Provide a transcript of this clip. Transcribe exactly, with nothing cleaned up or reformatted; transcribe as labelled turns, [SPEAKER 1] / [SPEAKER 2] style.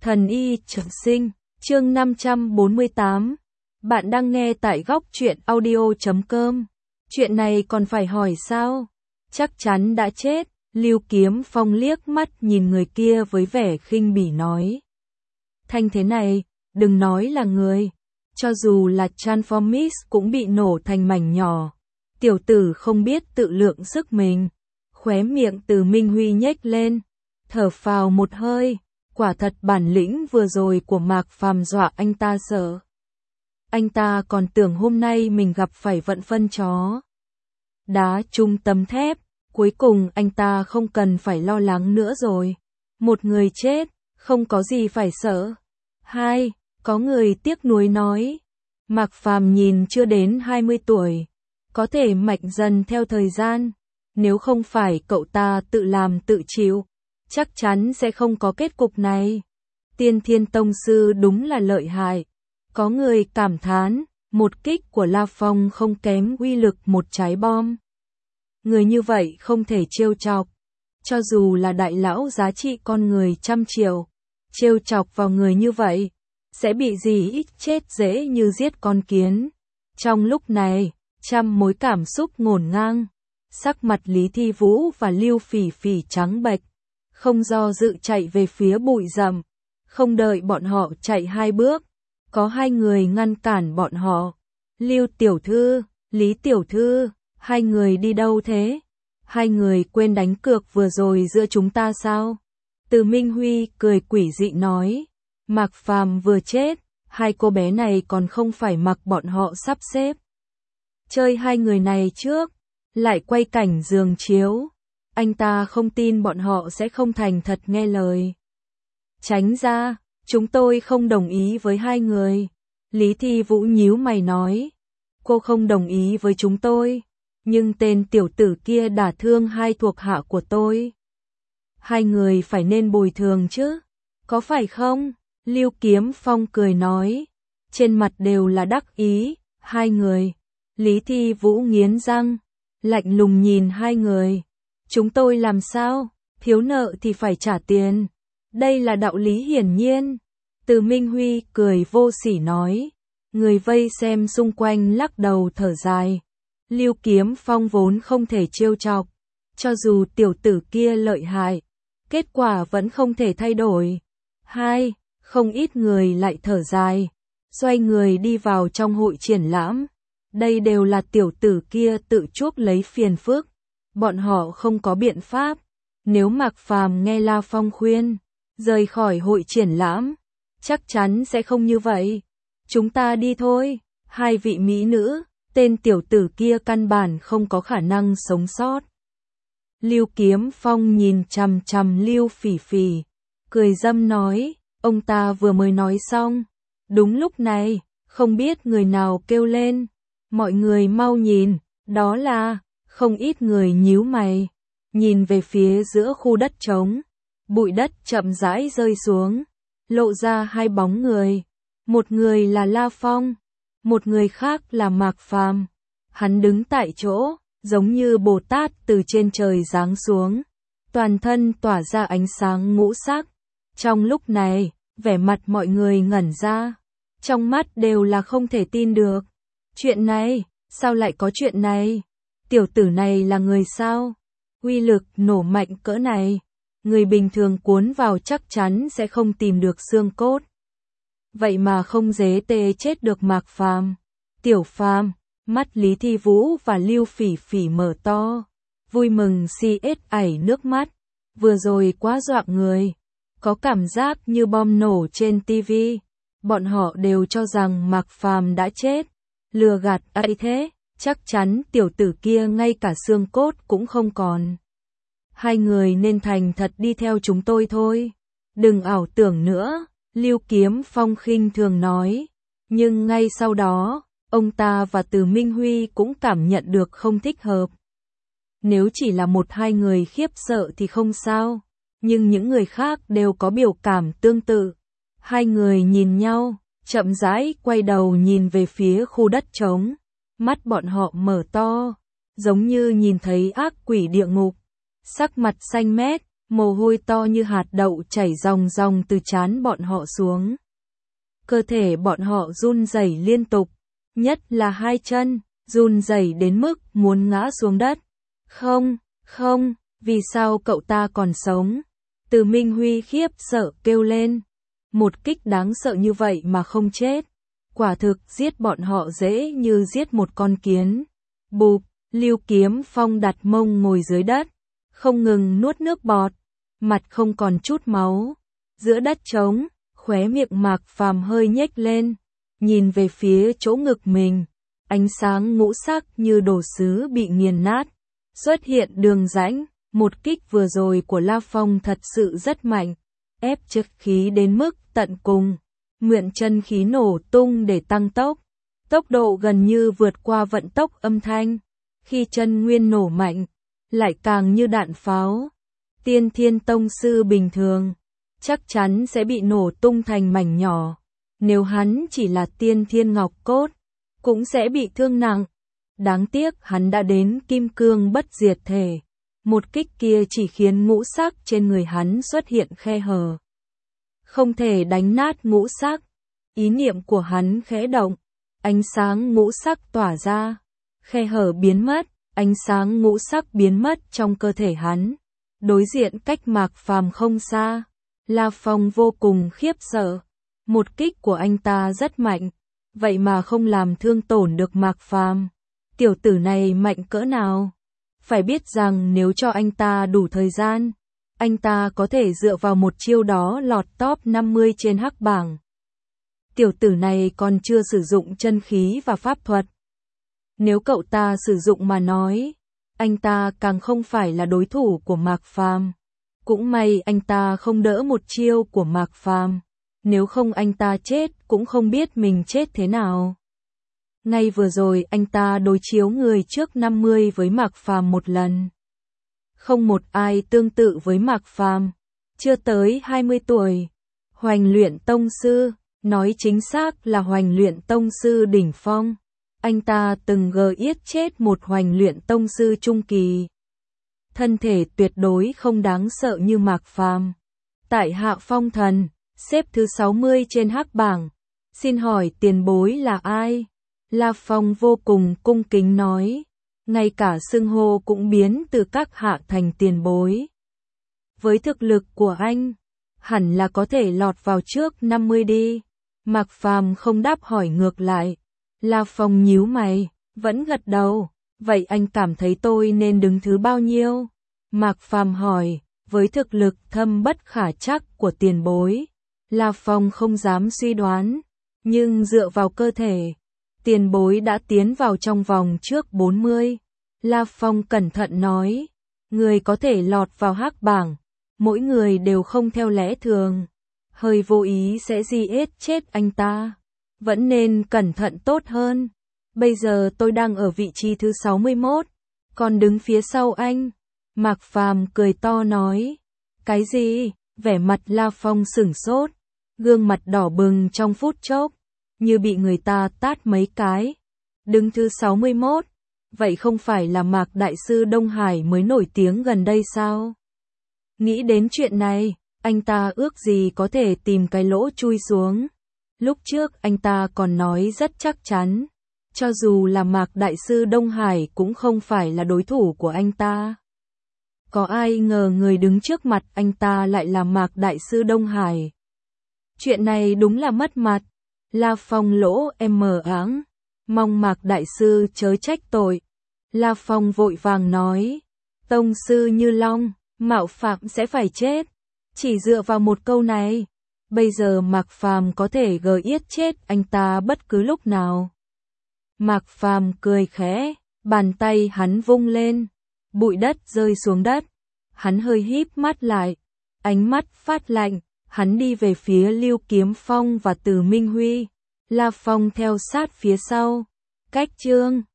[SPEAKER 1] Thần y trường sinh, chương năm trăm bốn mươi tám. Bạn đang nghe tại góc truyện audio chấm com. Chuyện này còn phải hỏi sao? Chắc chắn đã chết. Lưu Kiếm Phong liếc mắt nhìn người kia với vẻ khinh bỉ nói. Thanh thế này, đừng nói là người. Cho dù là Transformers cũng bị nổ thành mảnh nhỏ. Tiểu tử không biết tự lượng sức mình. Khóe miệng Từ Minh Huy nhếch lên. Thở phào một hơi. Quả thật bản lĩnh vừa rồi của Mạc Phàm dọa anh ta sợ. Anh ta còn tưởng hôm nay mình gặp phải vận phân chó đá chung tấm thép. Cuối cùng anh ta không cần phải lo lắng nữa rồi. Một người chết, không có gì phải sợ. Hai, có người tiếc nuối nói. Mạc Phàm nhìn chưa đến hai mươi tuổi. Có thể mạnh dần theo thời gian. Nếu không phải cậu ta tự làm tự chịu, chắc chắn sẽ không có kết cục này. Tiên Thiên Tông Sư đúng là lợi hại. Có người cảm thán, một kích của La Phong không kém uy lực một trái bom. Người như vậy không thể trêu chọc. Cho dù là đại lão giá trị con người trăm triệu, trêu chọc vào người như vậy, sẽ bị gì ít chết dễ như giết con kiến. Trong lúc này, trăm mối cảm xúc ngổn ngang. Sắc mặt Lý Thi Vũ và Lưu Phỉ Phỉ trắng bệch, không do dự chạy về phía bụi rậm. Không đợi bọn họ chạy hai bước, có hai người ngăn cản bọn họ. Lưu tiểu thư, Lý tiểu thư, hai người đi đâu thế? Hai người quên đánh cược vừa rồi giữa chúng ta sao? Từ Minh Huy cười quỷ dị nói. Mạc Phàm vừa chết, hai cô bé này còn không phải mặc bọn họ sắp xếp. Chơi hai người này trước, lại quay cảnh giường chiếu. Anh ta không tin bọn họ sẽ không thành thật nghe lời. Tránh ra, chúng tôi không đồng ý với hai người. Lý Thi Vũ nhíu mày nói. Cô không đồng ý với chúng tôi, nhưng tên tiểu tử kia đả thương hai thuộc hạ của tôi. Hai người phải nên bồi thường chứ, có phải không? Lưu Kiếm Phong cười nói. Trên mặt đều là đắc ý, hai người. Lý Thi Vũ nghiến răng, lạnh lùng nhìn hai người. Chúng tôi làm sao? Thiếu nợ thì phải trả tiền. Đây là đạo lý hiển nhiên. Từ Minh Huy cười vô sỉ nói. Người vây xem xung quanh lắc đầu thở dài. Lưu Kiếm Phong vốn không thể trêu chọc. Cho dù tiểu tử kia lợi hại, kết quả vẫn không thể thay đổi. Hai, không ít người lại thở dài. Xoay người đi vào trong hội triển lãm. Đây đều là tiểu tử kia tự chuốc lấy phiền phức. Bọn họ không có biện pháp. Nếu Mạc Phàm nghe La Phong khuyên, rời khỏi hội triển lãm, chắc chắn sẽ không như vậy. Chúng ta đi thôi. Hai vị mỹ nữ, tên tiểu tử kia căn bản không có khả năng sống sót. Lưu Kiếm Phong nhìn chằm chằm Lưu Phỉ Phỉ, cười dâm nói, ông ta vừa mới nói xong. Đúng lúc này, không biết người nào kêu lên. Mọi người mau nhìn, đó là... Không ít người nhíu mày, nhìn về phía giữa khu đất trống. Bụi đất chậm rãi rơi xuống, lộ ra hai bóng người. Một người là La Phong, một người khác là Mạc Phàm. Hắn đứng tại chỗ, giống như Bồ Tát từ trên trời giáng xuống, toàn thân tỏa ra ánh sáng ngũ sắc. Trong lúc này, vẻ mặt mọi người ngẩn ra, trong mắt đều là không thể tin được. Chuyện này, sao lại có chuyện này? Tiểu tử này là người sao? Uy lực nổ mạnh cỡ này, người bình thường cuốn vào chắc chắn sẽ không tìm được xương cốt. Vậy mà không dễ tê chết được Mạc Phàm. Tiểu Phàm, mắt Lý Thi Vũ và Lưu Phỉ Phỉ mở to, vui mừng si ết ảy nước mắt. Vừa rồi quá dọa người, có cảm giác như bom nổ trên tivi. Bọn họ đều cho rằng Mạc Phàm đã chết, lừa gạt ai thế? Chắc chắn tiểu tử kia ngay cả xương cốt cũng không còn. Hai người nên thành thật đi theo chúng tôi thôi. Đừng ảo tưởng nữa, Lưu Kiếm Phong khinh thường nói. Nhưng ngay sau đó, ông ta và Từ Minh Huy cũng cảm nhận được không thích hợp. Nếu chỉ là một hai người khiếp sợ thì không sao, nhưng những người khác đều có biểu cảm tương tự. Hai người nhìn nhau, chậm rãi quay đầu nhìn về phía khu đất trống. Mắt bọn họ mở to, giống như nhìn thấy ác quỷ địa ngục. Sắc mặt xanh mét, mồ hôi to như hạt đậu chảy ròng ròng từ trán bọn họ xuống. Cơ thể bọn họ run rẩy liên tục, nhất là hai chân, run rẩy đến mức muốn ngã xuống đất. Không, không, vì sao cậu ta còn sống? Từ Minh Huy khiếp sợ kêu lên. Một kích đáng sợ như vậy mà không chết. Quả thực giết bọn họ dễ như giết một con kiến. Bụp, Lưu Kiếm Phong đặt mông ngồi dưới đất, không ngừng nuốt nước bọt, mặt không còn chút máu. Giữa đất trống, khóe miệng Mạc Phàm hơi nhếch lên, nhìn về phía chỗ ngực mình, ánh sáng ngũ sắc như đồ sứ bị nghiền nát, xuất hiện đường rãnh. Một kích vừa rồi của La Phong thật sự rất mạnh, ép chất khí đến mức tận cùng, mượn chân khí nổ tung để tăng tốc, tốc độ gần như vượt qua vận tốc âm thanh. Khi chân nguyên nổ mạnh, lại càng như đạn pháo. Tiên Thiên Tông sư bình thường chắc chắn sẽ bị nổ tung thành mảnh nhỏ. Nếu hắn chỉ là Tiên Thiên Ngọc Cốt, cũng sẽ bị thương nặng. Đáng tiếc hắn đã đến kim cương bất diệt thể. Một kích kia chỉ khiến ngũ sắc trên người hắn xuất hiện khe hở. Không thể đánh nát ngũ sắc. Ý niệm của hắn khẽ động, ánh sáng ngũ sắc tỏa ra, khe hở biến mất, ánh sáng ngũ sắc biến mất trong cơ thể hắn. Đối diện cách Mạc Phàm không xa, La Phong vô cùng khiếp sợ. Một kích của anh ta rất mạnh, vậy mà không làm thương tổn được Mạc Phàm. Tiểu tử này mạnh cỡ nào? Phải biết rằng nếu cho anh ta đủ thời gian, anh ta có thể dựa vào một chiêu đó lọt top năm mươi trên hắc bảng. Tiểu tử này còn chưa sử dụng chân khí và pháp thuật. Nếu cậu ta sử dụng mà nói, anh ta càng không phải là đối thủ của Mạc Phàm. Cũng may anh ta không đỡ một chiêu của Mạc Phàm, nếu không anh ta chết cũng không biết mình chết thế nào. Ngay vừa rồi anh ta đối chiếu người trước năm mươi với Mạc Phàm một lần. Không một ai tương tự với Mạc Phàm, chưa tới hai mươi tuổi. Hoành Luyện Tông Sư, nói chính xác là Hoành Luyện Tông Sư đỉnh phong. Anh ta từng gờ yết chết một Hoành Luyện Tông Sư trung kỳ. Thân thể tuyệt đối không đáng sợ như Mạc Phàm. Tại Hạ Phong Thần, xếp thứ sáu mươi trên hắc bảng. Xin hỏi tiền bối là ai? La Phong vô cùng cung kính nói, ngay cả xưng hô cũng biến từ các hạ thành tiền bối. Với thực lực của anh, hẳn là có thể lọt vào trước năm mươi đi. Mạc Phàm không đáp hỏi ngược lại. La Phong nhíu mày, vẫn gật đầu. Vậy anh cảm thấy tôi nên đứng thứ bao nhiêu? Mạc Phàm hỏi, với thực lực thâm bất khả trắc của tiền bối. La Phong không dám suy đoán, nhưng dựa vào cơ thể, tiền bối đã tiến vào trong vòng trước bốn mươi. La Phong cẩn thận nói, người có thể lọt vào hắc bảng, mỗi người đều không theo lẽ thường. Hơi vô ý sẽ giết chết anh ta, vẫn nên cẩn thận tốt hơn. Bây giờ tôi đang ở vị trí thứ sáu mươi mốt, còn đứng phía sau anh. Mạc Phàm cười to nói, cái gì? Vẻ mặt La Phong sửng sốt, gương mặt đỏ bừng trong phút chốc, như bị người ta tát mấy cái. Đứng thứ sáu mươi mốt, vậy không phải là Mạc Đại Sư Đông Hải mới nổi tiếng gần đây sao? Nghĩ đến chuyện này, anh ta ước gì có thể tìm cái lỗ chui xuống. Lúc trước anh ta còn nói rất chắc chắn, cho dù là Mạc Đại Sư Đông Hải cũng không phải là đối thủ của anh ta. Có ai ngờ người đứng trước mặt anh ta lại là Mạc Đại Sư Đông Hải. Chuyện này đúng là mất mặt. La Phong lỗ em mờ áng, mong Mạc Đại Sư chớ trách tội. La Phong vội vàng nói, Tông Sư Như Long, mạo phạm sẽ phải chết. Chỉ dựa vào một câu này, bây giờ Mạc Phàm có thể gờ yết chết anh ta bất cứ lúc nào. Mạc Phàm cười khẽ, bàn tay hắn vung lên, bụi đất rơi xuống đất. Hắn hơi híp mắt lại, ánh mắt phát lạnh, hắn đi về phía Lưu Kiếm Phong và Từ Minh Huy. La Phong theo sát phía sau. Cách chương